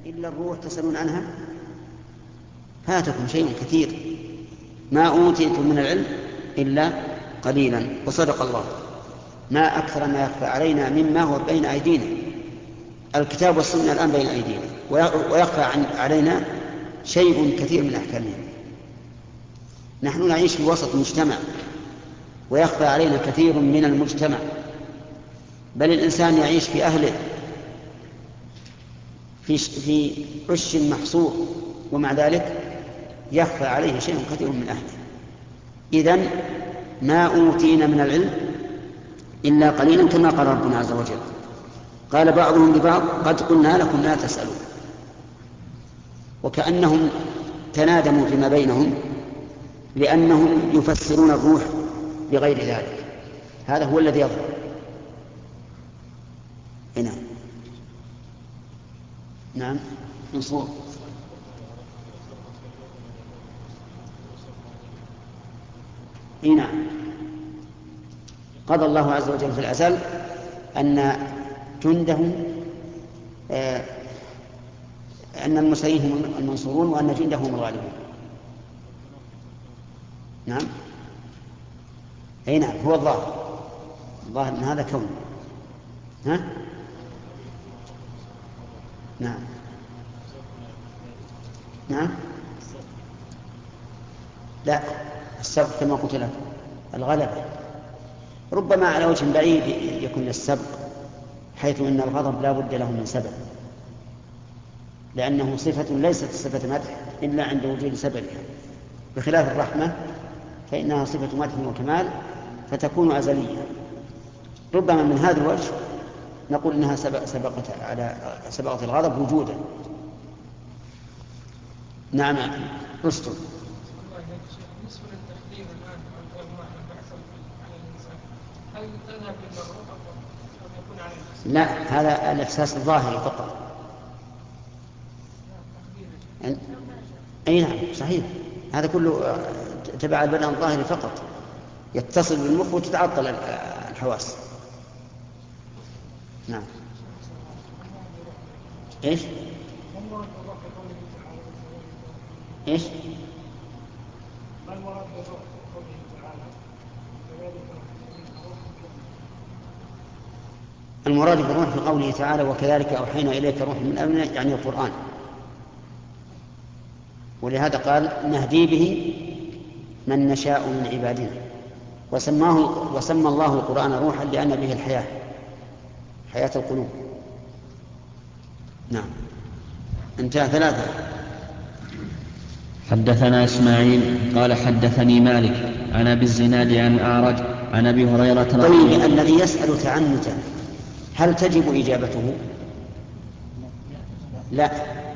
إلا الروح تسألون عنها فاتكم شيء كثير ما أوتيتم من العلم إلا قليلا. وصدق الله. ما أكثر ما يخفى علينا مما هو بين أيدينا. الكتاب والسنة الآن بين أيدينا ويخفى علينا شيء كثير من أحكامه. نحن نعيش في وسط مجتمع ويخفى علينا كثير من المجتمع، بل الإنسان يعيش في أهله في عش محصور ومع ذلك يخفى عليه شيء كثير من أهله. إذن ما أوتينا من العلم إلا قليلا كما قال ربنا عز وجل. قال بعضهم لبعض قد قلنا لكم لا تسألون، وكأنهم تنادموا فيما بينهم لأنهم يفسرون الروح بغير ذلك. هذا هو الذي يظهر هنا. نعم منصور. نعم قضى الله عز وجل في الأزل أن جنده أن المرسلين هم المنصورون وأن جنده هم الغالبون. نعم أي نعم هو الظاهر من هذا كون. ها نعم نعم لا السبق كما قلت لك الغلبة، ربما على وجه بعيد يكون السبق، حيث أن الغضب لا بد له من سبب، لأنه صفة ليست صفة مدح إلا عند وجود سببها، بخلاف الرحمة فإنها صفة مدح وكمال فتكون أزلية. ربما من هذا الوجه نقول إنها سبقت الغضب وجودا. نعم رستم. لا هذا الإحساس الظاهري فقط. أي نعم صحيح، هذا كله تبع البدن الظاهري فقط، يتصل بالمخ وتتعطل الحواس. نعم إيش إيش المراد بالروح في قوله تعالى وكذلك أوحينا إليك روح من أمرنا، يعني القرآن، ولهذا قال نهدي به من نشاء من عبادنا، وسمى الله القرآن روحا لأن به الحياة، حياة القلوب. نعم انتهى. 3. حدثنا إسماعيل قال حدثني مالك عن أبي الزناد عن أعرج عن أبي هريرة رضي الله عنه. الذي يسأل تعنتا هل تجب إجابته؟ لا،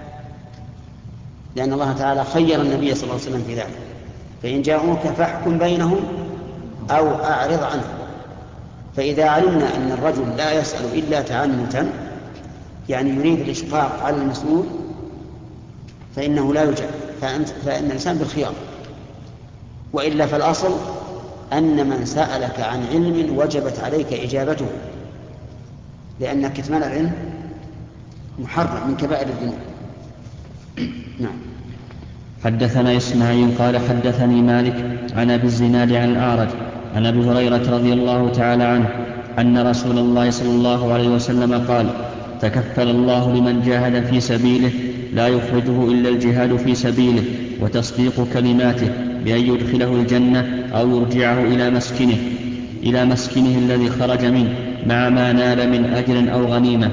لأن الله تعالى خير النبي صلى الله عليه وسلم في ذلك، فإن جاءوك فاحكم بينهم أو أعرض عنهم. فإذا علمنا أن الرجل لا يسأل إلا تعنتا يعني يريد الإشفاق على المسؤول فإنه لا يجاب، فإن الإنسان بالخيار. وإلا فالأصل أن من سألك عن علم وجبت عليك إجابته، لأن كتمان العلم محرم من كبائر الذنوب. نعم. حدثنا إسماعيل قال حدثني مالك عن أبي الزناد عن الأعرج عن أبي هريرة رضي الله تعالى عنه أن رسول الله صلى الله عليه وسلم قال تكفل الله لمن جاهد في سبيله لا يخرجه إلا الجهاد في سبيله وتصديق كلماته بأن يدخله الجنة أو يرجعه إلى مسكنه الذي خرج منه مع ما نال من أجر أو غنيمة.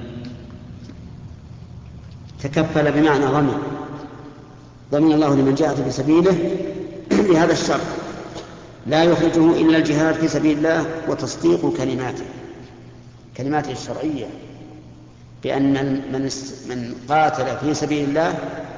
تكفل بمعنى ضمن الله لمن جاهد في سبيله بهذا الشرط لا يخرجه إلا الجهاد في سبيل الله وتصديق كلماته الشرعية، بأن من قاتل في سبيل الله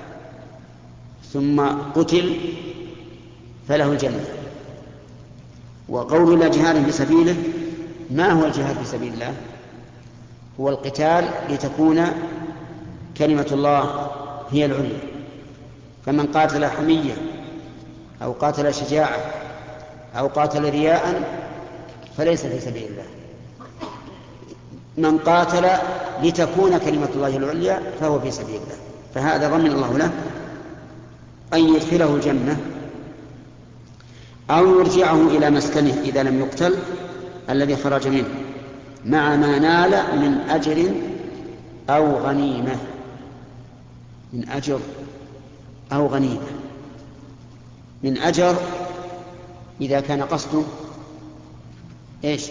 ثم قتل فله الجنة. وقول لا جهاد في سبيله، ما هو الجهاد في سبيل الله؟ هو القتال لتكون كلمة الله هي العليا. فمن قاتل حمية أو قاتل شجاعة أو قاتل رياء فليس في سبيل الله. من قاتل لتكون كلمة الله العليا فهو في سبيل الله، فهذا ضمن الله له أن يدخله الجنة أو يرجعه إلى مسكنه إذا لم يقتل الذي خرج منه مع ما نال من أجر أو غنيمة. من أجر أو غنيمة. من أجر إذا كان قصده إيش؟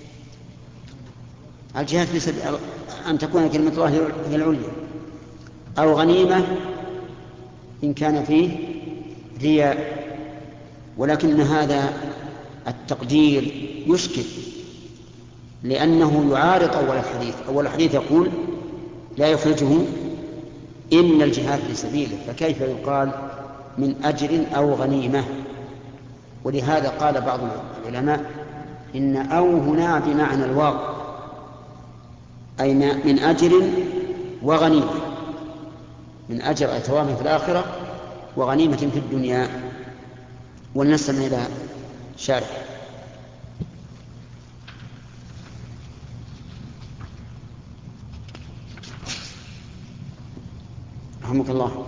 الجهاد في سبيل أن تكون كلمة الله هي العليا، أو غنيمة إن كان فيه رياء. ولكن هذا التقدير يشكل، لأنه يعارض أول الحديث. أول الحديث يقول لا يخرجه إلا الجهاد في سبيله، فكيف يقال من أجر أو غنيمة؟ ولهذا قال بعض العلماء إن أو هنا بمعنى الواو، أي من أجر وغنيمة. من أجر أي ثواب في الآخرة، وغنيمة في الدنيا. ولنستمع إلى شارح. رحمك الله.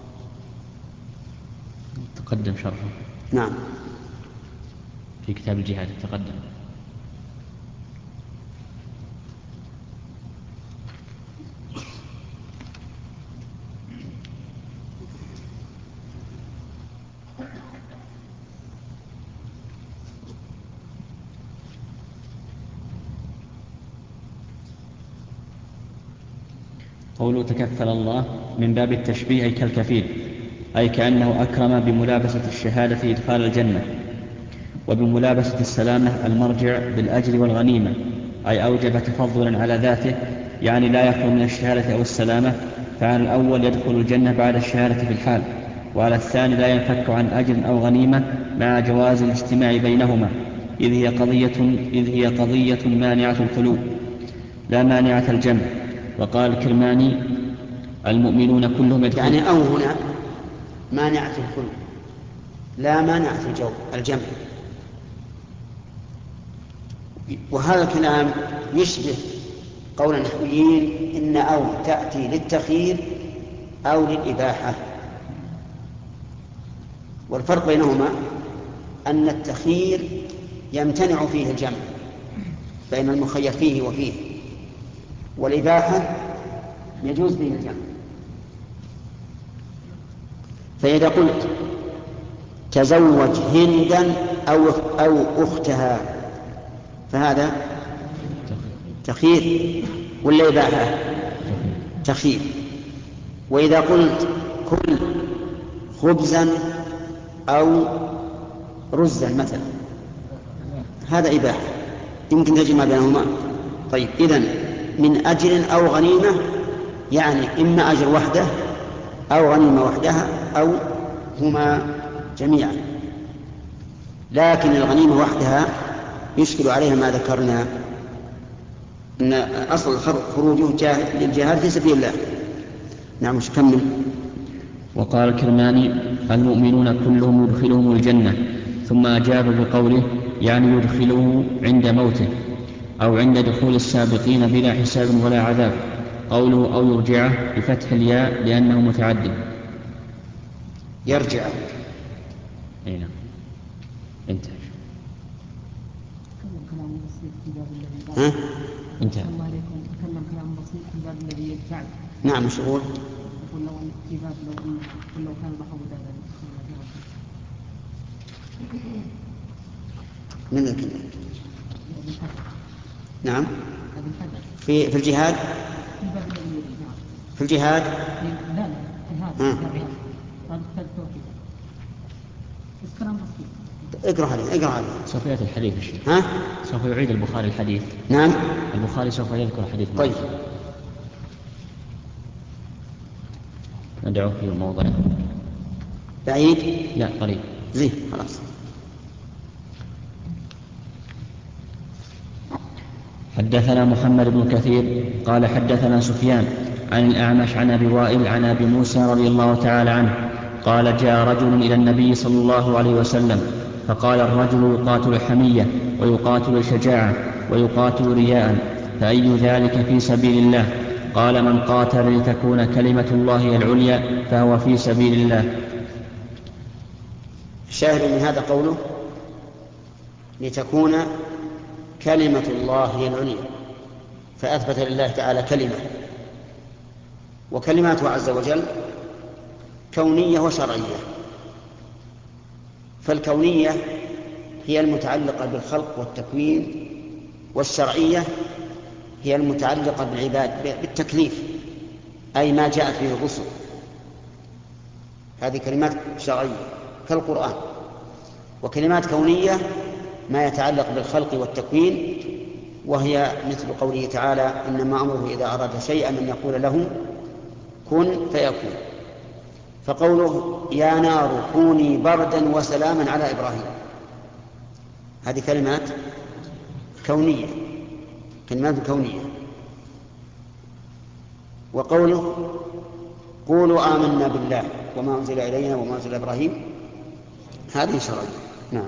تقدم شرحه. نعم، في كتاب الجهاد تقدم. قوله تكفل الله من باب التشبيه، أي كالكفيل، أي كأنه أكرم بملابسة الشهادة إدخال الجنة، وبملابسة السلامة المرجع بالأجر والغنيمة، أي أوجب تفضلا على ذاته، يعني لا يخلو من الشهادة أو السلامة. فعلى الأول يدخل الجنة بعد الشهادة في الحال، وعلى الثاني لا ينفك عن أجر أو غنيمة مع جواز الاجتماع بينهما، إذ هي قضية مانعة الخلو لا مانعة الجمع. وقال الكرماني المؤمنون كلهم يدخلون. يعني أو هنا مانعة الخلو لا مانعة الجمع. وهذا الكلام يشبه قول النحويين إن أو تأتي للتخيير أو للإباحة. والفرق بينهما أن التخيير يمتنع فيه الجمع بين المخير فيه وفيه، والإباحة يجوز فيه الجمع. فإذا قلت تزوج هندا أو أختها فهذا تخيير ولا إباحة؟ تخيير. وإذا قلت كل خبزا أو رزا مثلا هذا إباحة، يمكن تجمع بينهما. طيب، إذن من أجر أو غنيمة يعني إما أجر وحده أو غنيمة وحدها أو هما جميعا. لكن الغنيمة وحدها يشكل عليها ما ذكرنا أن أصل خروجه للجهاد في سبيل الله. نعم، مش كمل. وقال الكرماني المؤمنون كلهم يدخلهم الجنة، ثم أجاب بقوله يعني يدخله عند موته أو عند دخول السابقين بلا حساب ولا عذاب. قوله أو يرجعه بفتح الياء لأنه متعدد. يرجع. أي نعم، انتهى. ها؟ انتهى. تكلم كلام بسيط في باب الذي يدفع. نعم، مش يقول؟ يقول لو في باب لو كان البحر بدادا. من ذلك؟ نعم، في الجهاد. في الجهاد. لا في هذا. اقرأ عليه. سوف يأتي الحديث الشيخ. ها؟ سوف يعيد البخاري الحديث. نعم، البخاري سوف يذكر الحديث. طيب، ندعوه في موضع بعيد. لا قريب. زين، خلاص. حدثنا محمد بن كثير قال حدثنا سفيان عن الأعمش عن أبي وائل عن أبي موسى رضي الله تعالى عنه قال جاء رجل إلى النبي صلى الله عليه وسلم فقال الرجل يقاتل حمية ويقاتل شجاعة ويقاتل رياء، فأي ذلك في سبيل الله؟ قال من قاتل لتكون كلمة الله هي العليا فهو في سبيل الله. الشاهد من هذا قوله لتكون كلمة الله هي العليا، فأثبت لله تعالى كلمة، وكلماته عز وجل كونية وشرعية. فالكونية هي المتعلقة بالخلق والتكوين، والشرعية هي المتعلقة بالعباد بالتكليف، أي ما جاءت به الرسل. هذه كلمات شرعية كالقرآن. وكلمات كونية ما يتعلق بالخلق والتكوين، وهي مثل قوله تعالى إنما أمره إذا أراد شيئا أن يقول له كن فيكون. فقوله يا نار كوني بردا وسلاما على إبراهيم، هذه كلمات كونية، كلمات كونية. وقوله قولوا آمنا بالله وما أنزل إلينا وما أنزل إبراهيم، هذه شرعية. نعم.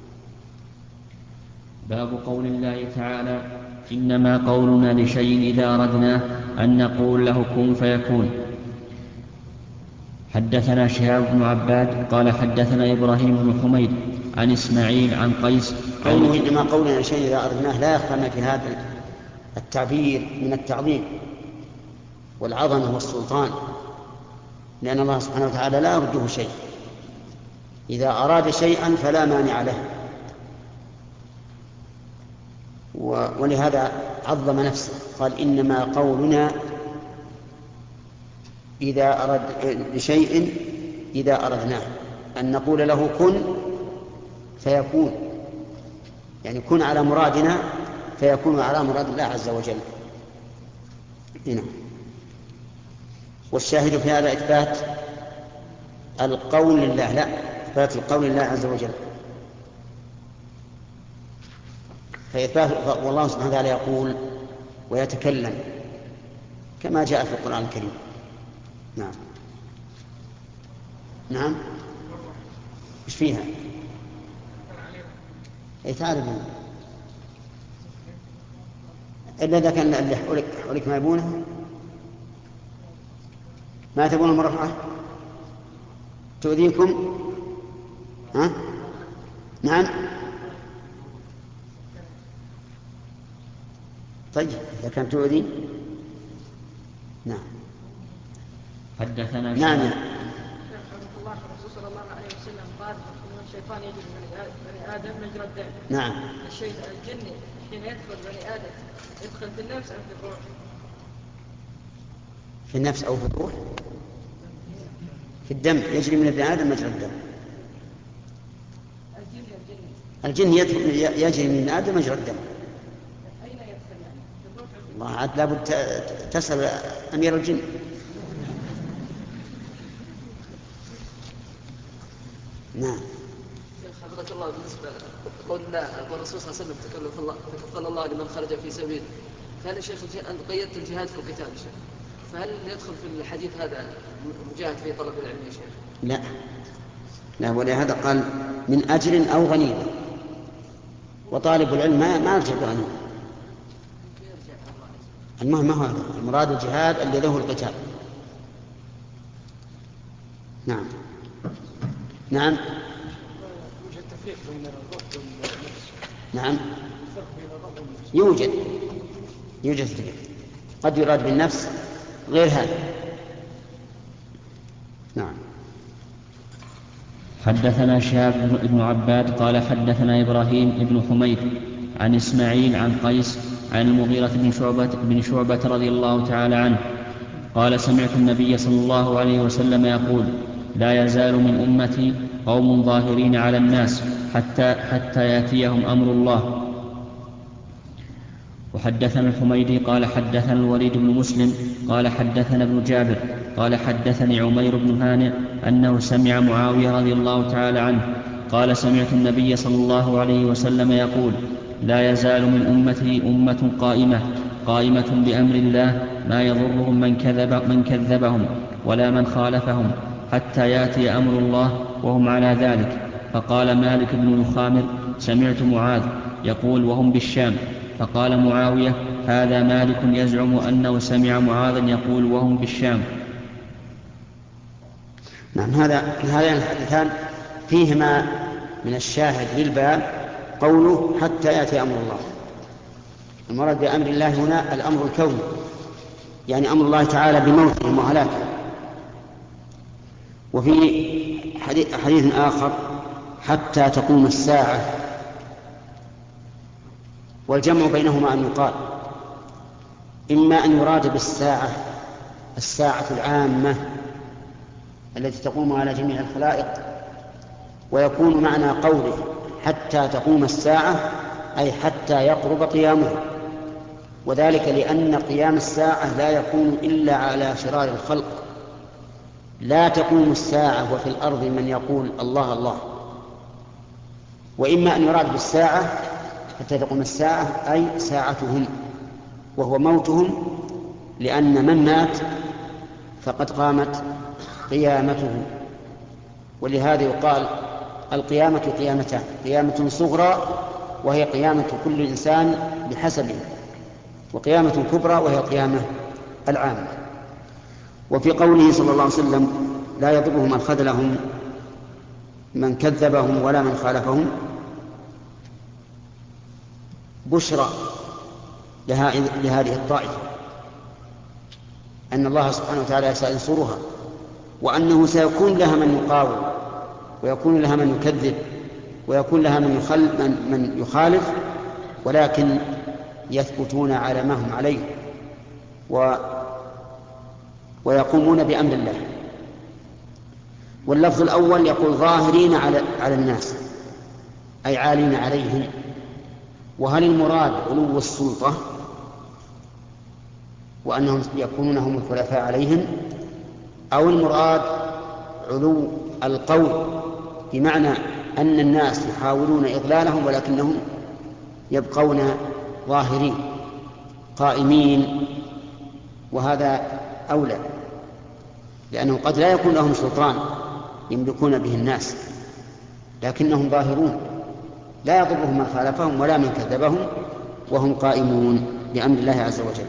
باب قول الله تعالى إنما قولنا لشيء إذا أردناه أن نقول له كن فيكون. حدثنا شهاب بن عباد قال حدثنا إبراهيم بن حميد عن إسماعيل عن قيس. قوله إنما قولنا لشيء إذا أردناه لا يخفى في هذا التعبير من التعظيم والعظمة والسلطان، لأن الله سبحانه وتعالى لا يرده شيء، إذا أراد شيئا فلا مانع له، ولهذا عظم نفسه قال إنما قولنا إذا أرد لشيء إذا أردناه أن نقول له كن فيكون، يعني كن على مرادنا فيكون على مراد الله عز وجل. هنا والشاهد في هذا إثبات القول لله، لا إثبات القول لله عز وجل. فإثبات والله سبحانه وتعالى يقول ويتكلم كما جاء في القرآن الكريم. نعم. نعم. إيش فيها؟ أي تعرف إلا إذا كان اللي حولك ما يبونه، ما تبون المرفعة تؤذيكم. ها؟ نعم. طيب إذا كانت تؤذي. نعم. حدثنا نعم. الله الرسول صلى الله عليه وسلم قال إن الشيطان يجري من بني آدم مجرى الدم. نعم. الشيء الجن حين يدخل بني آدم يدخل في النفس أو في الروح؟ في النفس أو في الروح؟ في الدم، يجري من ابن آدم مجرى الدم. الجن يجري من آدم مجرى الدم. أين يدخل يعني؟ في الروح؟ الله عاد لابد تسأل أمير الجن. نعم. حفظك الله، بالنسبة قول الرسول صلى الله عليه وسلم تكفل الله لمن خرج في سبيل، فهل يا شيخ أنت قيدت الجهاد في القتال يا شيخ، فهل يدخل في الحديث هذا مجاهد في طلب العلم يا شيخ؟ لا لا، ولهذا قال من أجل أو غنيمة، وطالب العلم ما يرجع بغنيمة. المهم ما هو المراد الجهاد اللي له القتال. نعم. نعم. يوجد تفريق بين الروح والنفس. نعم. فرق بين الروح والنفس. يوجد تفريق، قد يراد بالنفس غير هذا. نعم. حدثنا شهاب بن عباد قال حدثنا إبراهيم بن حميد عن إسماعيل عن قيس عن المغيرة بن شعبة رضي الله تعالى عنه قال سمعت النبي صلى الله عليه وسلم يقول لا يزال من أمتي قوم ظاهرين على الناس حتى يأتيهم أمر الله. وحدثنا الحميدي قال حدثنا الوليد بن مسلم قال حدثنا ابن جابر قال حدثني عمير بن هانئ أنه سمع معاوية رضي الله تعالى عنه قال سمعت النبي صلى الله عليه وسلم يقول لا يزال من أمتي أمة قائمة بأمر الله ما يضرهم من كذبهم ولا من خالفهم حتى يأتي أمر الله وهم على ذلك. فقال مالك بن الخامر سمعت معاذ يقول وهم بالشام. فقال معاوية هذا مالك يزعم أنه سمع معاذا يقول وهم بالشام. نعم، هذان الحديثان فيهما من الشاهد للباب قوله حتى يأتي أمر الله. المراد بأمر الله هنا الأمر الكوني، يعني أمر الله تعالى بموتهم وهلاكهم. وفي حديث آخر حتى تقوم الساعة، والجمع بينهما أن يقال إما أن يراد بالساعة الساعة العامة التي تقوم على جميع الخلائق، ويكون معنى قوله حتى تقوم الساعة أي حتى يقرب قيامها، وذلك لأن قيام الساعة لا يكون إلا على شرار الخلق. لا تقوم الساعة وفي الأرض من يقول الله الله. وإما أن يراد بالساعة حتى تقوم الساعة أي ساعتهم وهو موتهم، لأن من مات فقد قامت قيامته. ولهذا يقال القيامة قيامتان: قيامة صغرى وهي قيامة كل إنسان بحسبه، وقيامة كبرى وهي القيامة العامة. وفي قوله صلى الله عليه وسلم لا يضرهم من خذلهم من كذبهم ولا من خالفهم بشرى لهذه الطائفة أن الله سبحانه وتعالى سينصرها، وأنه سيكون لها من يقاوم، ويكون لها من يكذب، ويكون لها من يخالف، ولكن يثبتون على ما هم عليه ويقومون بأمر الله. واللفظ الأول يقول ظاهرين على الناس أي عالين عليهم. وهل المراد علو السلطة وأنهم يكونون هم الخلفاء عليهم، أو المراد علو القول بمعنى أن الناس يحاولون إضلالهم ولكنهم يبقون ظاهرين قائمين؟ وهذا أولى، لأنه قد لا يكون لهم سلطان يملكون به الناس، لكنهم ظاهرون لا يضرهم من خالفهم ولا من كذبهم، وهم قائمون بأمر الله عز وجل.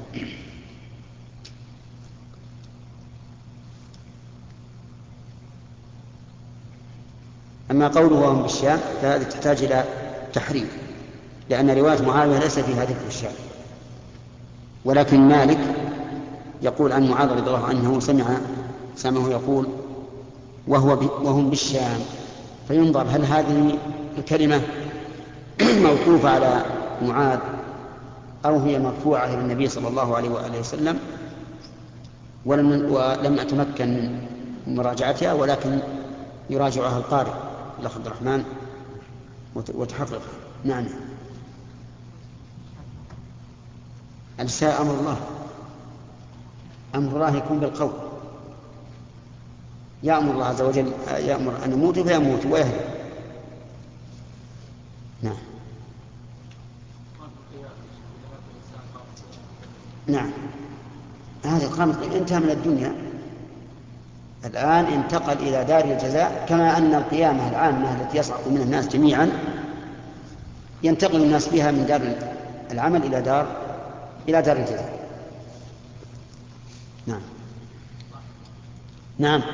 أما قوله وهم بالشام فهذه تحتاج إلى تحريف، لأن رواية معاوية ليس فيها ذكر الشام، ولكن مالك يقول عن معاذ رضي الله عنه سمعه يقول وهم بالشام، فينظر هل هذه الكلمة موقوفة على معاذ أو هي مرفوعة إلى النبي صلى الله عليه وآله وسلم، ولم أتمكن من مراجعتها، ولكن يراجعها القارئ الأخ عبد الرحمن وتحقق. نعم، الساء أمر الله، أمر الله يكون بالقول، يأمر الله عز وجل يأمر أن يموت فيموت ويهلك. نعم نعم، هذه قامت انتهى من الدنيا، الآن انتقل إلى دار الجزاء، كما أن القيامة العامة التي يصعق منها الناس جميعا ينتقل الناس فيها من دار العمل إلى دار الجزاء. نعم نعم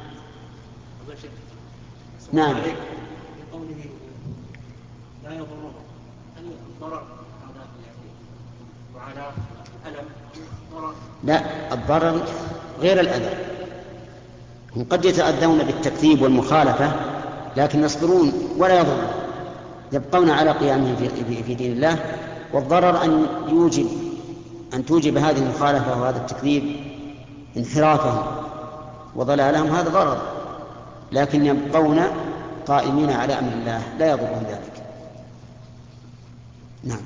نعم. قوله لا يضرهم، هل الضرر هذا وعلى الألم ضرر؟ لا، الضرر غير الأذى. هم قد يتأذون بالتكذيب والمخالفة لكن يصبرون ولا يضرون، يبقون على قيامهم في دين الله. والضرر أن توجب هذه المخالفة وهذا التكذيب انحرافهم وضلالهم، هذا ضرر، لكن يبقون قائمين على أمر الله لا يضرهم ذلك. نعم.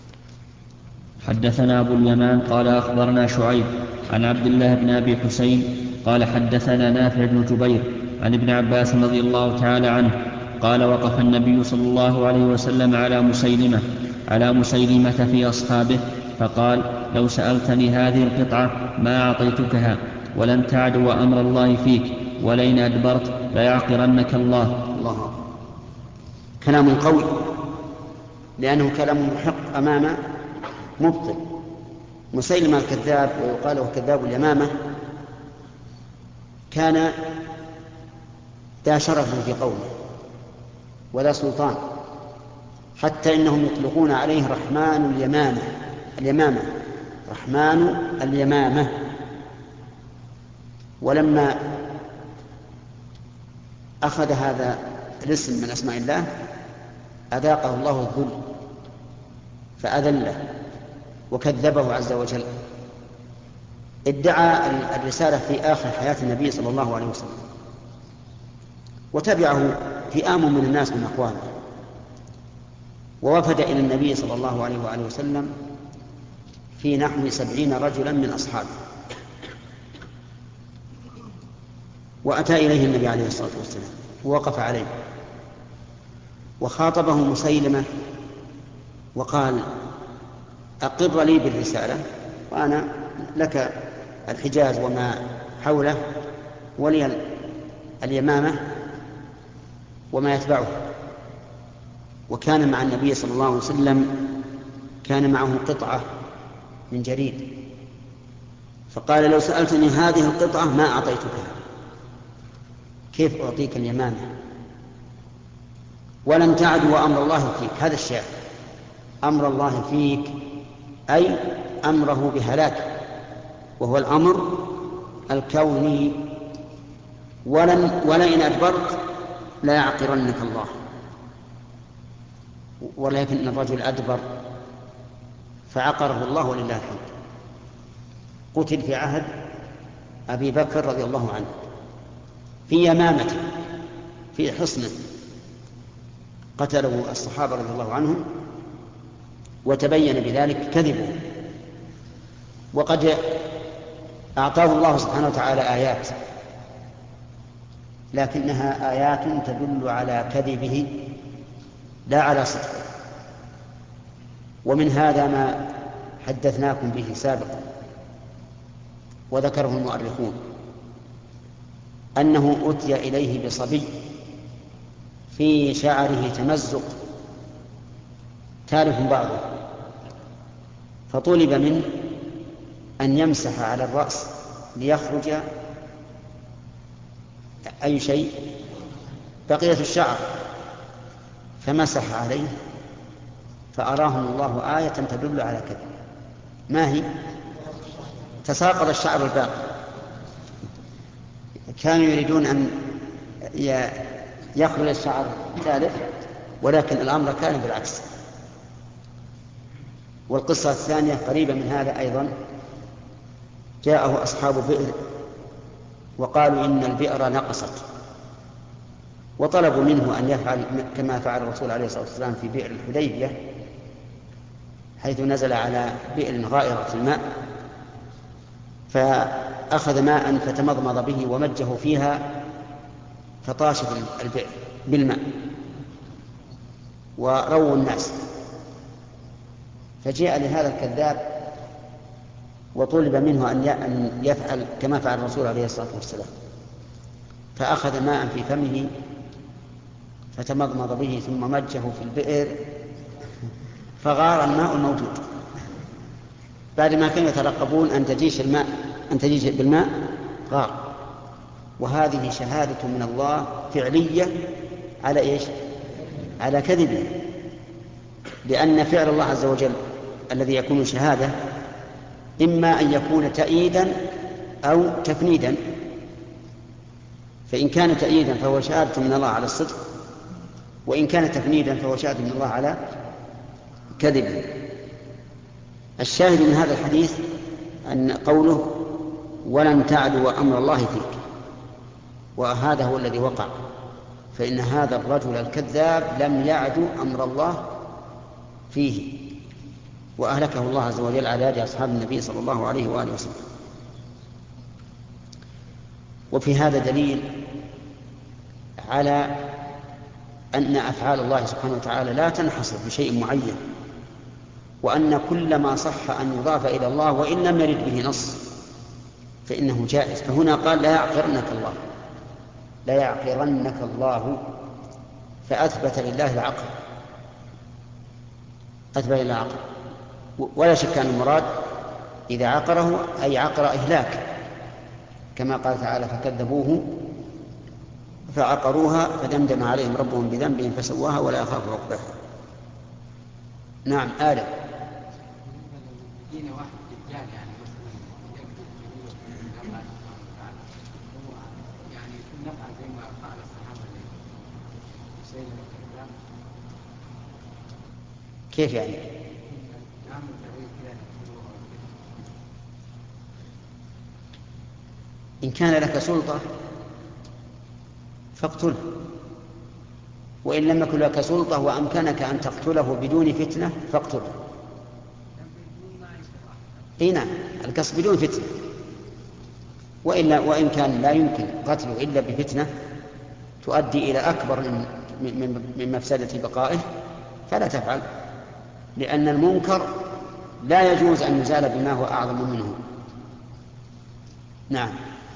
حدثنا أبو اليمان قال أخبرنا شعيب عن عبد الله بن أبي حسين قال حدثنا نافع بن جبير عن ابن عباس رضي الله تعالى عنه قال وقف النبي صلى الله عليه وسلم على مسيلمة في أصحابه فقال لو سألتني هذه القطعة ما أعطيتكها ولن تعدو أمر الله فيك ولئن أدبرت ليعقرنك الله. كلام قوي، لأنه كلام محق أمام مبطل، مسيلمة الكذاب ويقال له كذاب اليمامة كان ذا شرف في قومه ولا سلطان، حتى إنهم يطلقون عليه رحمن اليمامة رحمن اليمامة. ولما أخذ هذا الاسم من أسماء الله أذاقه الله الذل فأذله وكذبه عز وجل. ادعى الرسالة في آخر حياة النبي صلى الله عليه وسلم، وتبعه فئام من الناس من أقوامه، ووفد إلى النبي صلى الله عليه وآله وسلم في نحو 70 رجلا من أصحابه، وأتى إليه النبي عليه الصلاة والسلام ووقف عليه وخاطبه مسيلمة وقال: أقر لي بالرسالة وأنا لك الحجاز وما حوله ولي اليمامة وما يتبعه. وكان مع النبي صلى الله عليه وسلم كان معه قطعة من جريد، فقال: لو سألتني هذه القطعة ما أعطيتكها، كيف أعطيك اليمامة؟ ولن تعدو أمر الله فيك. هذا الشعر أمر الله فيك أي أمره بهلاك، وهو الأمر الكوني. ولئن أدبرت لا يعقرنك الله. ولكن الرجل أدبر فعقره الله ولله الحمد. قتل في عهد أبي بكر رضي الله عنه في يمامته في حصنه، قتله الصحابة رضي الله عنهم وتبين بذلك كذبه. وقد أعطاه الله سبحانه وتعالى آيات، لكنها آيات تدل على كذبه لا على صدقه. ومن هذا ما حدثناكم به سابقا وذكره المؤرخون، أنه أتي إليه بصبي في شعره تمزق تالف بعضه، فطلب منه أن يمسح على الرأس ليخرج أي شيء بقية الشعر، فمسح عليه فأراهم الله آية تدل على كذا. ما هي؟ تساقط الشعر الباقي. كانوا يريدون أن يخرج الشعر ثالث، ولكن الأمر كان بالعكس. والقصة الثانية قريبة من هذا أيضا. جاءه أصحاب بئر وقالوا إن البئر نقصت، وطلبوا منه أن يفعل كما فعل الرسول عليه الصلاة والسلام في بئر الحديبية، حيث نزل على بئر غائرة الماء فأخذ ماء فتمضمض به ومجه فيها فطاش البئر بالماء ورووا الناس. فجاء لهذا الكذاب وطلب منه أن يفعل كما فعل الرسول عليه الصلاة والسلام، فأخذ ماء في فمه فتمضمض به ثم مجه في البئر فغار الماء الموجود. بعد ما كانوا يترقبون أن تجيش بالماء غار. وهذه شهادة من الله فعلية على إيش؟ على كذبه، لأن فعل الله عز وجل الذي يكون شهادة إما أن يكون تأييدا أو تفنيدا. فإن كان تأييدا فهو شهادة من الله على الصدق، وإن كان تفنيدا فهو شهادة من الله على كذبه. الشاهد من هذا الحديث أن قوله ولن تعدو أمر الله فيك، وهذا هو الذي وقع. فإن هذا الرجل الكذاب لم يعدو أمر الله فيه، وأهلكه الله عز وجل على يد أصحاب النبي صلى الله عليه وآله وسلم. وفي هذا دليل على أن أفعال الله سبحانه وتعالى لا تنحصر بشيء معين، وأن كل ما صح أن يضاف إلى الله وإن لم يرد به نص فإنه جائز. فهنا قال لا يعقرنك الله، فأثبت لله العقل، أثبت لله العقل. ولا شك أن المراد إذا عقره أي عقر إهلاك، كما قال تعالى فكذبوه فعقروها فدمدم عليهم ربهم بذنبهم فسواها ولا يخاف عقباها. نعم آدم. كيف يعني؟ إن كان لك سلطة فاقتله، وإن لم يكن لك سلطة وأمكنك أن تقتله بدون فتنة فاقتله. نعم القصد بدون فتنة، وإن كان لا يمكن قتله إلا بفتنة تؤدي إلى أكبر من مفسدة بقائه فلا تفعل، لأن المنكر لا يجوز أن يزال بما هو أعظم منه. نعم.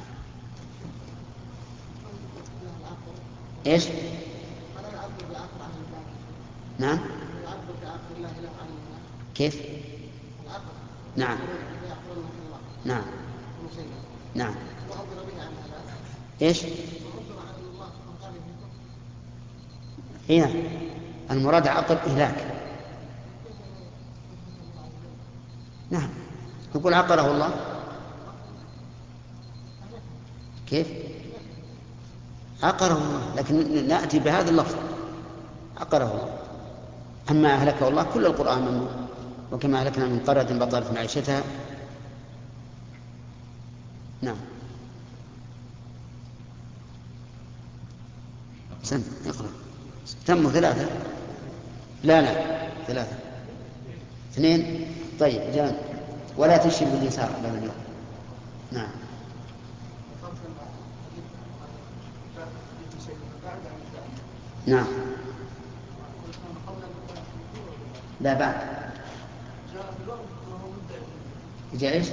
إيش؟ نعم. كيف؟ نعم. نعم. نعم. إيش؟ هنا المراد عقل إهلاك. نعم يقول عقره الله. كيف؟ عقره الله، لكن نأتي بهذا اللفظ عقره الله. أما أهلكه الله كل القرآن منه، وكما أهلكنا من قرية بطرت معيشتها. نعم. سم اقرأ. تم 3. لا 3 2. طيب جان ولا تشرب باليسار بعد اليوم. نعم. نعم. لا بعد. جاء ايش؟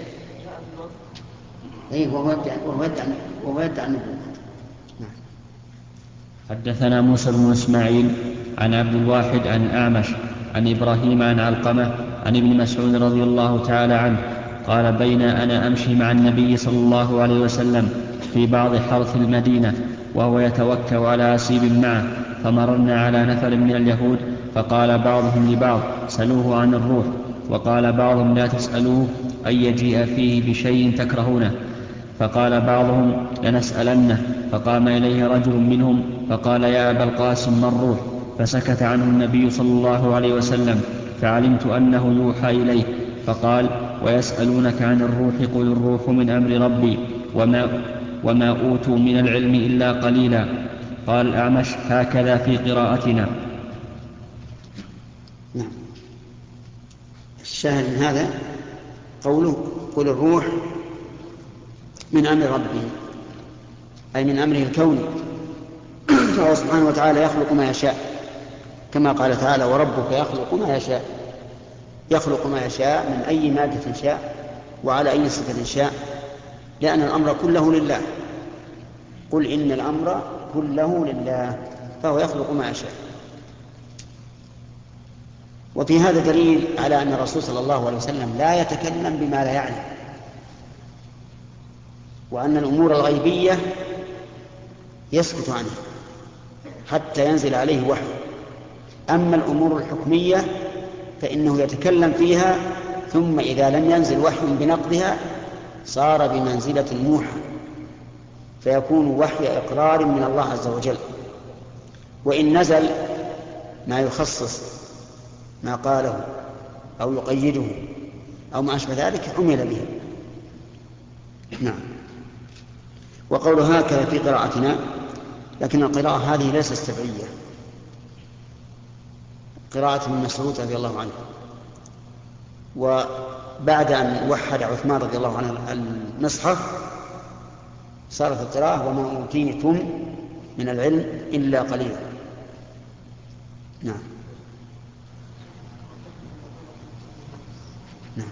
اي وهو يدعي النبوة. نعم. حدثنا موسى بن اسماعيل عن عبد الواحد عن أعمش عن إبراهيم عن علقمة عن ابن مسعود رضي الله تعالى عنه قال بين أنا أمشي مع النبي صلى الله عليه وسلم في بعض حرث المدينة وهو يتوكأ على أسيب معه، فمررنا على نفر من اليهود فقال بعضهم لبعض سلوه عن الروح، وقال بعضهم لا تسألوه أن يجيء فيه بشيء تكرهونه، فقال بعضهم لنسألنه، فقام إليه رجل منهم فقال يا أبا القاسم ما الروح؟ فسكت عنه النبي صلى الله عليه وسلم، فعلمت أنه يوحى إليه، فقال ويسألونك عن الروح قل الروح من أمر ربي وما أوتوا من العلم إلا قليلا. قال الأعمش هكذا في قراءتنا. نعم. الشاهد من هذا قوله قل الروح من أمر ربه، أي من أمره الكوني، فهو سبحانه وتعالى يخلق ما يشاء، كما قال تعالى وربك يخلق ما يشاء، يخلق ما يشاء من أي مادة شاء وعلى أي صفة شاء، لأن الأمر كله لله. قل إن الأمر كله لله، فهو يخلق ما يشاء. وفي هذا دليل على أن الرسول صلى الله عليه وسلم لا يتكلم بما لا يعلم، وأن الأمور الغيبية يسكت عنها حتى ينزل عليه وحي. أما الأمور الحكمية فإنه يتكلم فيها، ثم إذا لم ينزل وحي بنقضها صار بمنزلة الموحى، فيكون وحي إقرار من الله عز وجل. وإن نزل ما يخصص ما قاله أو يقيده أو ما أشبه ذلك عمل به. نعم. وقوله هكذا في قراءتنا، لكن القراءة هذه ليست سبعية، قراءة ابن مسعود رضي الله عنه. وبعد أن وحد عثمان رضي الله عنه المصحف صارت القراءة وما أوتيتم من العلم إلا قليلا. نعم. نعم.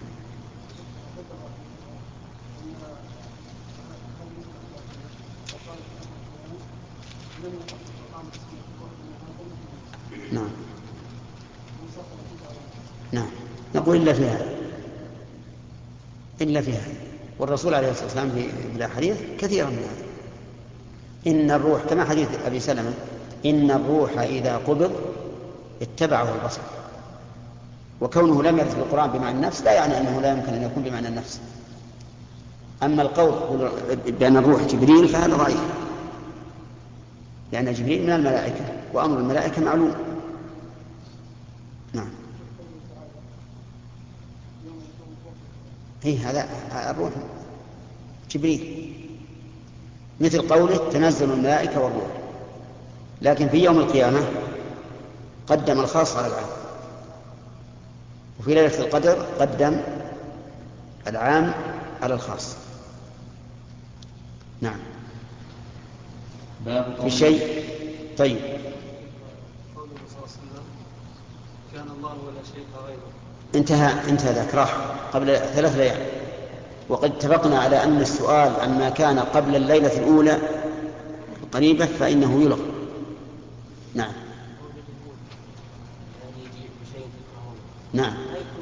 نعم. نعم. نقول إلا في هذا إلا فيها. والرسول عليه الصلاة والسلام في الأحاديث كثيرا من هذا. إن الروح كما حديث أبي سلمة إن الروح إذا قبض اتبعه البصر. وكونه لم يرد في القرآن بمعنى النفس لا يعني أنه لا يمكن أن يكون بمعنى النفس. أما القول بأن الروح جبريل فهذا ضعيف، لأن جبريل من الملائكة وأمر الملائكة معلوم. نعم. هذا الروح جبريل، مثل قوله تنزل الملائكة والروح. لكن في يوم القيامة قدم الخاص على العام، وفي ليلة القدر قدم العام على الخاص. نعم. في شيء. طيب. قوله صلى الله عليه وسلم كان الله ولا شيء غيره. انتهى ذاك، راح قبل 3 ليال. وقد اتفقنا على أن السؤال عما كان قبل الليلة الأولى قريبة فإنه يلغى. نعم. نعم.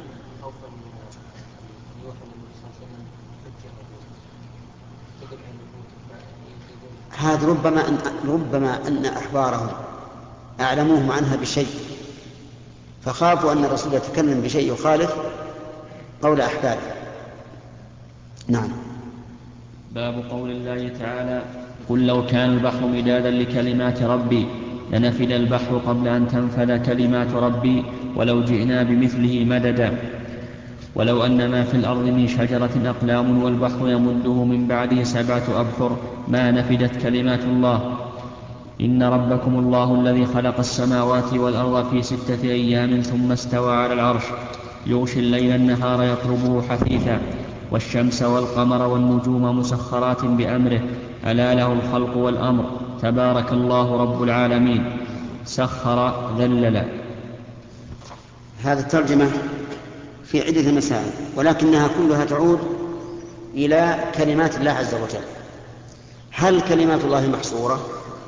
هذا ربما أن أحبارهم أعلموهم عنها بشيء فخافوا أن الرسول يتكلم بشيء يخالف قول أحباره. نعم. باب قول الله تعالى قل لو كان البحر مدادا لكلمات ربي لنفد البحر قبل أن تنفد كلمات ربي ولو جئنا بمثله مددا ولو أن ما في الأرض من شجرة أقلام والبحر يمده من بعده 7 أبحر ما نفدت كلمات الله إن ربكم الله الذي خلق السماوات والأرض في 6 أيام ثم استوى على العرش يغشي الليل النهار يطلبه حثيثا والشمس والقمر والنجوم مسخرات بأمره ألا له الخلق والأمر تبارك الله رب العالمين سخر ذلل. هذا الترجمة في عدة مسائل ولكنها كلها تعود إلى كلمات الله عز وجل. هل كلمات الله محصورة؟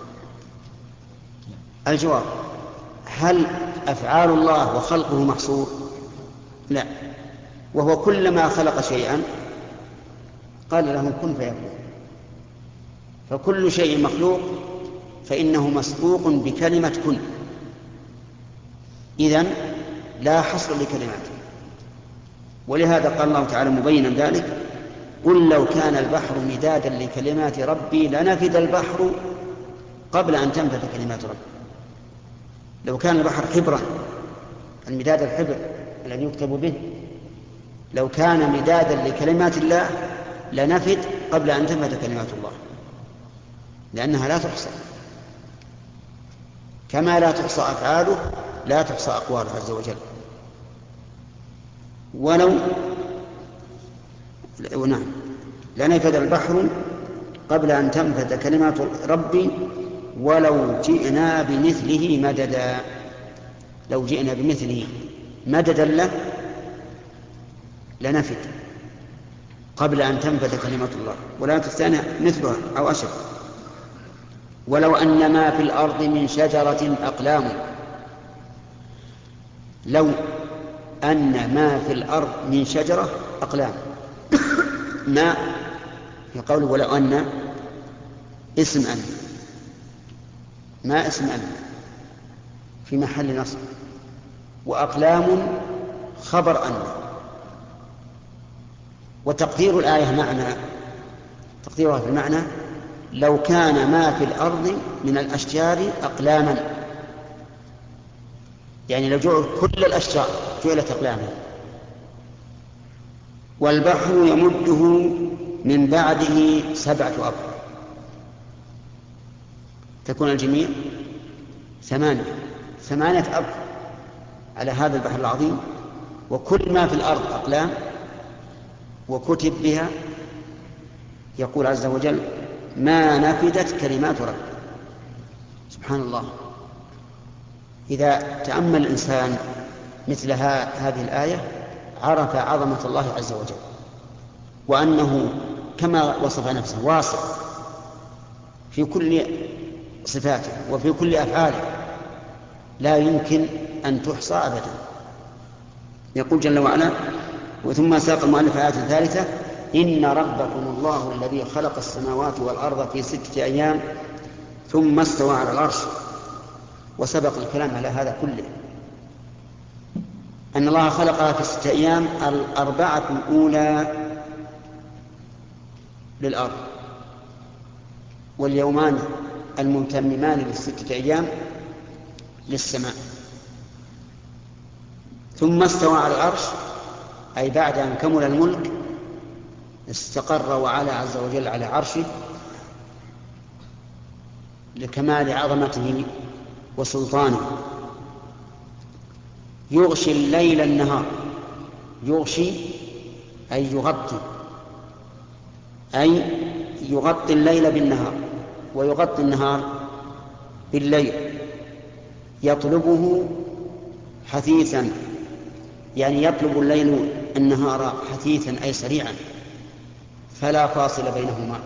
الجواب هل أفعال الله وخلقه محصور؟ لا، وهو كلما خلق شيئا قال له كن فيكون، فكل شيء مخلوق فإنه مسبوق بكلمة كن، إذن لا حصر لكلماته. ولهذا قال الله تعالى مبينا ذلك قل لو كان البحر مدادا لكلمات ربي لنفد البحر قبل أن تنفد كلمات ربي. لو كان البحر حبرا، المداد الحبر الذي يكتب به، لو كان مدادا لكلمات الله لنفد قبل أن تنفد كلمات الله، لأنها لا تحصى، كما لا تحصى أفعاله لا تحصى أقواله عز وجل. نعم لنفد البحر قبل أن تنفد كلمات ربي ولو جئنا بمثله مددا. لو جئنا بمثله مددا له لنفد قبل أن تنفد كلمة الله، ولا تستنى مثلها أو أشد. ولو أن ما في الأرض من شجرة أقلام، لو أن ما في الأرض من شجرة أقلام ما في قوله ولو أن اسم أن، ما اسم أن في محل نصب، وأقلام خبر أن. وتقدير الآية معنى تقديرها في المعنى لو كان ما في الأرض من الأشجار أقلاما، يعني لو جعل كل الأشجار جعلت أقلاما، والبحر يمده من بعده 7 أبحر، تكون الجميع 8 أبحر على هذا البحر العظيم، وكل ما في الأرض أقلام وكتب بها. يقول عز وجل ما نفدت كلمات ربي. سبحان الله. إذا تأمل الإنسان مثل هذه الآية عرف عظمة الله عز وجل، وأنه كما وصف نفسه واسع في كل صفاته وفي كل أفعاله لا يمكن أن تحصى أبدا. يقول جل وعلا وثم ساق المؤلف آية ثالثة إن ربكم الله الذي خلق السماوات والأرض في 6 أيام ثم استوى على العرش. وسبق الكلام على هذا كله، أن الله خلقها في 6 أيام، 4 الأولى للأرض، واليومان المتممان ل6 أيام للسماء. ثم استوى على العرش، أي بعد أن كمل الملك استقر وعلى عز وجل على عرشه لكمال عظمته وسلطانه. يغشي الليل النهار، يغشي أي يغطي، أي يغطي الليل بالنهار ويغطي النهار بالليل. يطلبه حثيثا، يعني يطلب الليل النهار حثيثا أي سريعا، فلا فاصل بينهما.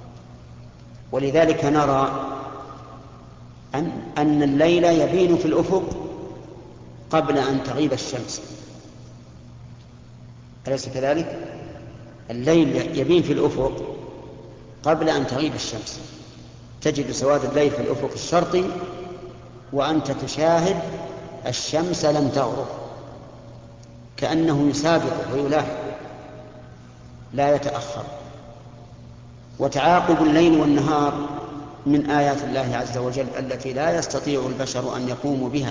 ولذلك نرى أن الليل يبين في الأفق قبل أن تغيب الشمس، أليس كذلك؟ الليل يبين في الأفق قبل أن تغيب الشمس، تجد سواد الليل في الأفق الشرقي وأنت تشاهد الشمس لم تغرب، كأنه يسابق ويلاحق لا يتأخر. وتعاقب الليل والنهار من آيات الله عز وجل التي لا يستطيع البشر أن يقوموا بها.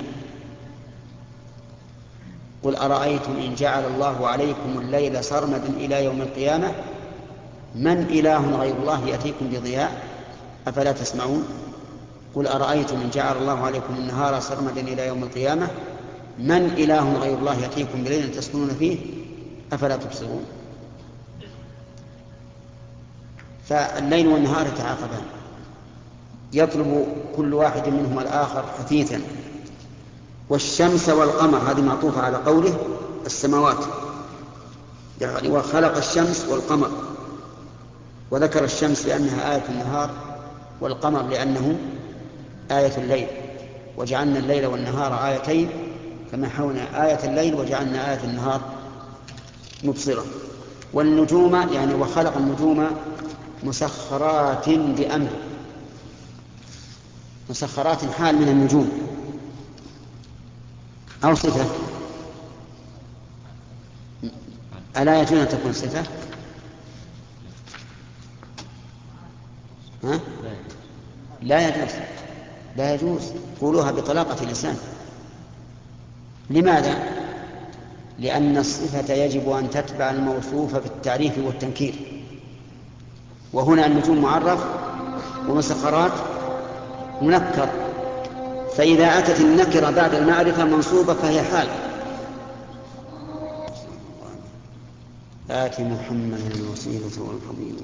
قل أرأيتم إن جعل الله عليكم الليل سرمدا إلى يوم القيامة من إله غير الله يأتيكم بضياء أفلا تسمعون. قل أرأيتم إن جعل الله عليكم النهار سرمدا إلى يوم القيامة من إله غير الله يأتيكم بليل تسكنون فيه أفلا تبصرون. فالليل والنهار يتعاقبان، يطلب كل واحد منهما الآخر حثيثا. والشمس والقمر، هذه معطوفة على قوله السماوات، يعني وخلق الشمس والقمر، وذكر الشمس لأنها آية النهار والقمر لأنه آية الليل. وجعلنا الليل والنهار آيتين فمحونا آية الليل وجعلنا آية النهار مبصرة. والنجوم، يعني وخلق النجوم مسخرات بأمره، مسخرات حال من النجوم أو صفة. ألا يجوز أن تكون صفة؟ ها؟ لا يجوز، لا يجوز، قولوها بطلاقة اللسان. لماذا؟ لأن الصفة يجب أن تتبع الموصوف في التعريف والتنكير، وهنا النجوم معرف ومسخرات منكر، فإذا أتت النكرة بعد المعرفة منصوبة فهي حال. آت محمد الوسيلة والفضيلة.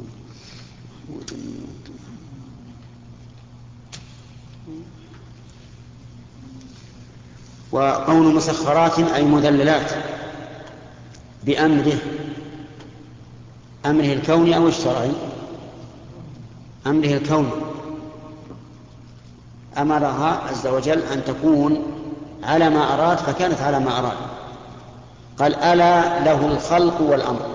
وقول مسخرات أي مذللات بأمره، أمره الكوني أو الشرعي. أمره الكوني، أمرها عز وجل أن تكون على ما أراد فكانت على ما أراد. قال ألا له الخلق والأمر.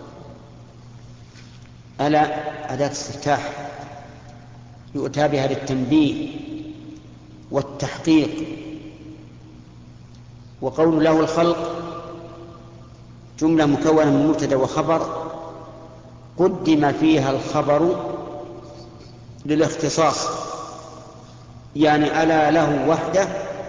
ألا أداة استفتاح يؤتى بها للتنبيه والتحقيق. وقول له الخلق جملة مكونة من مبتدأ وخبر قدم فيها الخبر للاختصاص، يعني ألا له وحده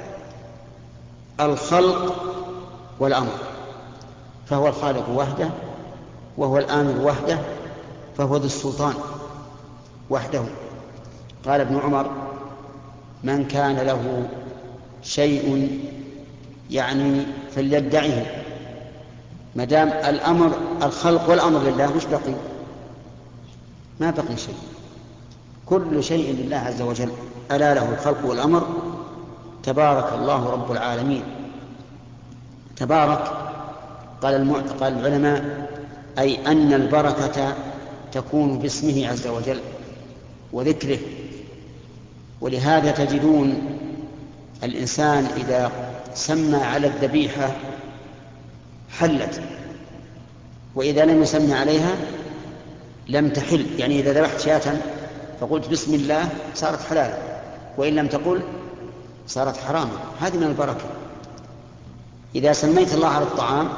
الخلق والأمر، فهو الخالق وحده وهو الآمر وحده فهو ذو السلطان وحده. قال ابن عمر من كان له شيء يعني فليدعه، ما دام الأمر الخلق والأمر لله وش بقي؟ ما بقي شيء، كل شيء لله عز وجل. ألا له الخلق والأمر تبارك الله رب العالمين. تبارك قال العلماء أي أن البركة تكون باسمه عز وجل وذكره. ولهذا تجدون الإنسان إذا سمى على الذبيحة حلت، وإذا لم يسمي عليها لم تحل، يعني إذا ذبحت شاة فقلت بسم الله صارت حلالا، وإن لم تقل صارت حراما. هذه من البركة. إذا سميت الله على الطعام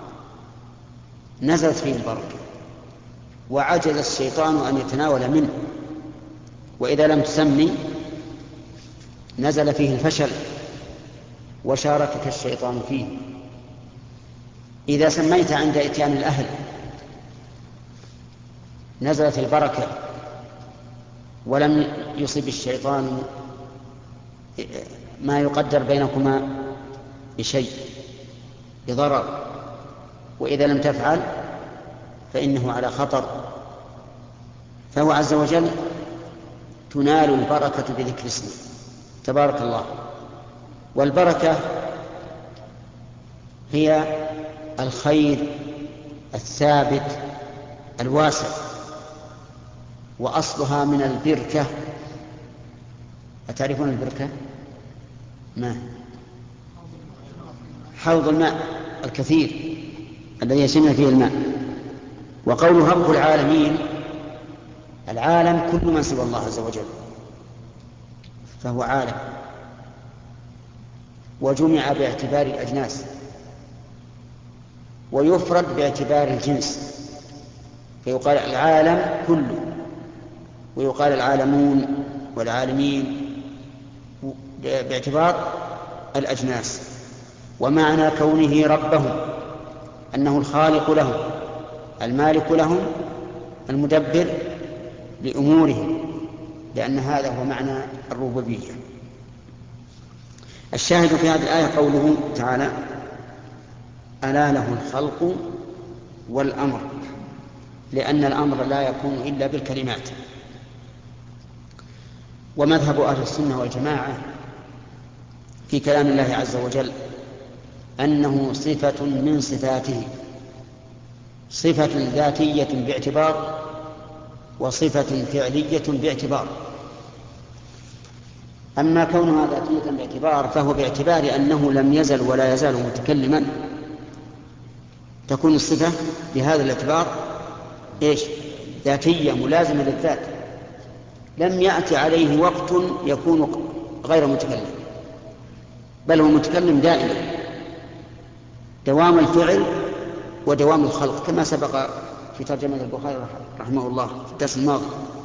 نزلت فيه البركة وعجز الشيطان أن يتناول منه، وإذا لم تسمي نزل فيه الفشل وشاركك الشيطان فيه. إذا سميت عند إتيان الأهل نزلت البركة ولم يصب الشيطان ما يقدر بينكما بشيء بضرر، وإذا لم تفعل فإنه على خطر. فهو عز وجل تنال البركة بذكر اسمه تبارك الله. والبركة هي الخير الثابت الواسع، وأصلها من البركة. أتعرفون البركة؟ ما حوض الماء الكثير الذي يشمل فيه الماء. وقوله رب العالمين، العالم كل من سوى الله عز وجل فهو عالم، وجمع باعتبار الأجناس ويفرد باعتبار الجنس، فيقال العالم كله، ويقال العالمون والعالمين باعتبار الأجناس. ومعنى كونه ربهم أنه الخالق لهم المالك لهم المدبر لأمورهم، لأن هذا هو معنى الربوبية. الشاهد في هذه الآية قوله تعالى ألا له الخلق والأمر، لأن الأمر لا يكون إلا بالكلمات. ومذهب أهل السنة والجماعة في كلام الله عز وجل أنه صفة من صفاته، صفة ذاتية باعتبار وصفة فعلية باعتبار. أما كونها ذاتية باعتبار فهو باعتبار أنه لم يزل ولا يزال متكلما، تكون الصفة بهذا الاعتبار ذاتية ملازمة للذات، لم يأتي عليه وقت يكون غير متكلم، بل هو متكلم دائما، دوام الفعل ودوام الخلق، كما سبق في ترجمة البخاري رحمه الله في الدرس الماضي.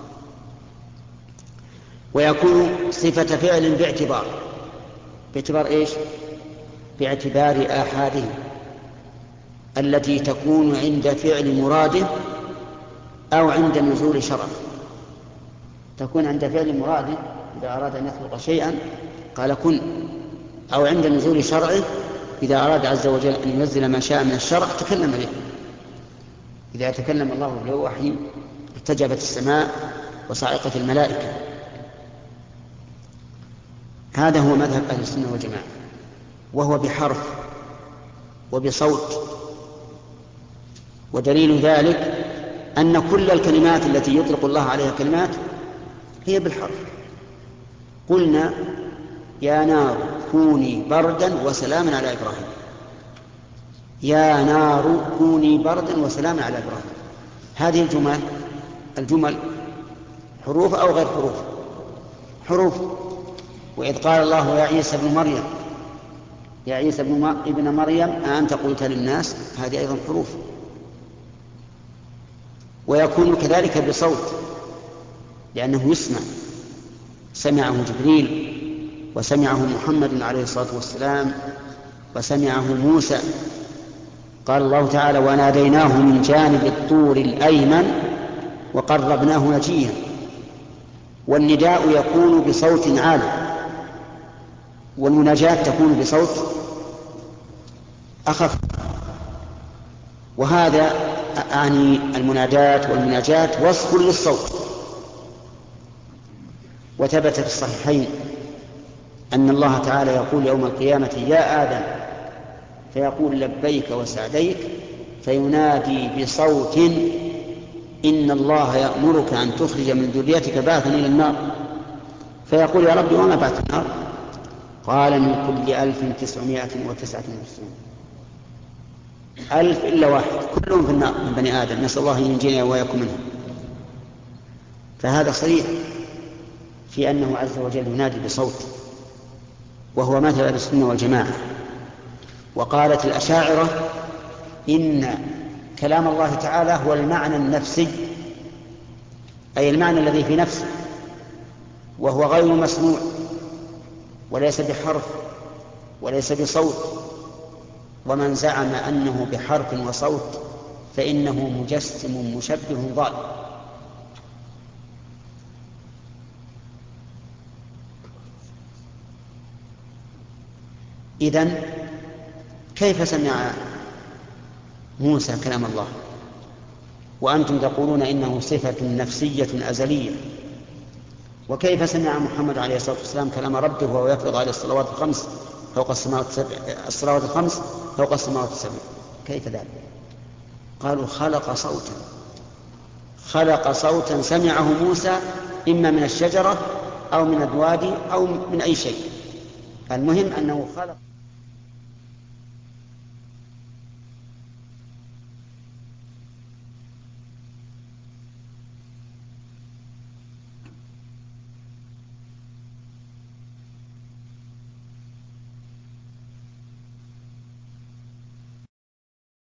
ويكون صفة فعل باعتبار باعتبار آحاده التي تكون عند فعل مراده أو عند نزول شرعه. تكون عند فعل مراده إذا أراد أن يخلق شيئا قال كن، أو عند نزول شرعه إذا أراد عز وجل أن ينزل ما شاء من الشرع تكلم به. إذا تكلم الله بالوحي ارتجفت السماء وصعقت الملائكة. هذا هو مذهب أهل السنة والجماعة، وهو بحرف وبصوت. ودليل ذلك أن كل الكلمات التي يطلق الله عليها كلمات هي بالحرف. قلنا يا نار كوني بردا وسلاما على إبراهيم، يا نار كوني بردا وسلاما على إبراهيم. هذه الجمل حروف أو غير حروف؟ حروف. وإذ قال الله يا عيسى ابن مريم، يا عيسى ابن مريم أأنت قلت للناس، هذه أيضا حروف. ويكون كذلك بصوت، لأنه يسمع، سمعه جبريل وسمعه محمد عليه الصلاة والسلام وسمعه موسى. قال الله تعالى وناديناه من جانب الطور الأيمن وقربناه نجيا. والنداء يكون بصوت عالي، والمناجاة تكون بصوت أخف. وهذا أعني المنادات والمناجات وصف للصوت. وثبت في الصحيحين أن الله تعالى يقول يوم القيامة يا آدم، فيقول لبيك وسعديك، فينادي بصوت إن الله يأمرك أن تخرج من ذريتك بعثا إلى النار. فيقول يا رب وما بعث النار؟ قال من كل 1999. 1,000 إلا واحد كلهم في النار من بني آدم، نسأل الله أن ينجينا وإياكم منهم. فهذا صريح في أنه عز وجل ينادي بصوت، وهو مذهب السنة والجماعة. وقالت الأشاعرة إن كلام الله تعالى هو المعنى النفسي، أي المعنى الذي في نفسه، وهو غير مسموع وليس بحرف وليس بصوت. ومن زعم أنه بحرف وصوت فإنه مجسم مشبه ضال. إذن كيف سمع موسى كلام الله وأنتم تقولون إنه صفة نفسية أزلية؟ وكيف سمع محمد عليه الصلاة والسلام كلام ربه وهو يفرض عليه الصلوات الخمس فوق السماوات السبع، الصلوات الخمس فوق السماوات السبع؟ كيف ذلك؟ قالوا خلق صوتا سمعه موسى إما من الشجرة أو من الوادي أو من أي شيء، المهم أنه خلق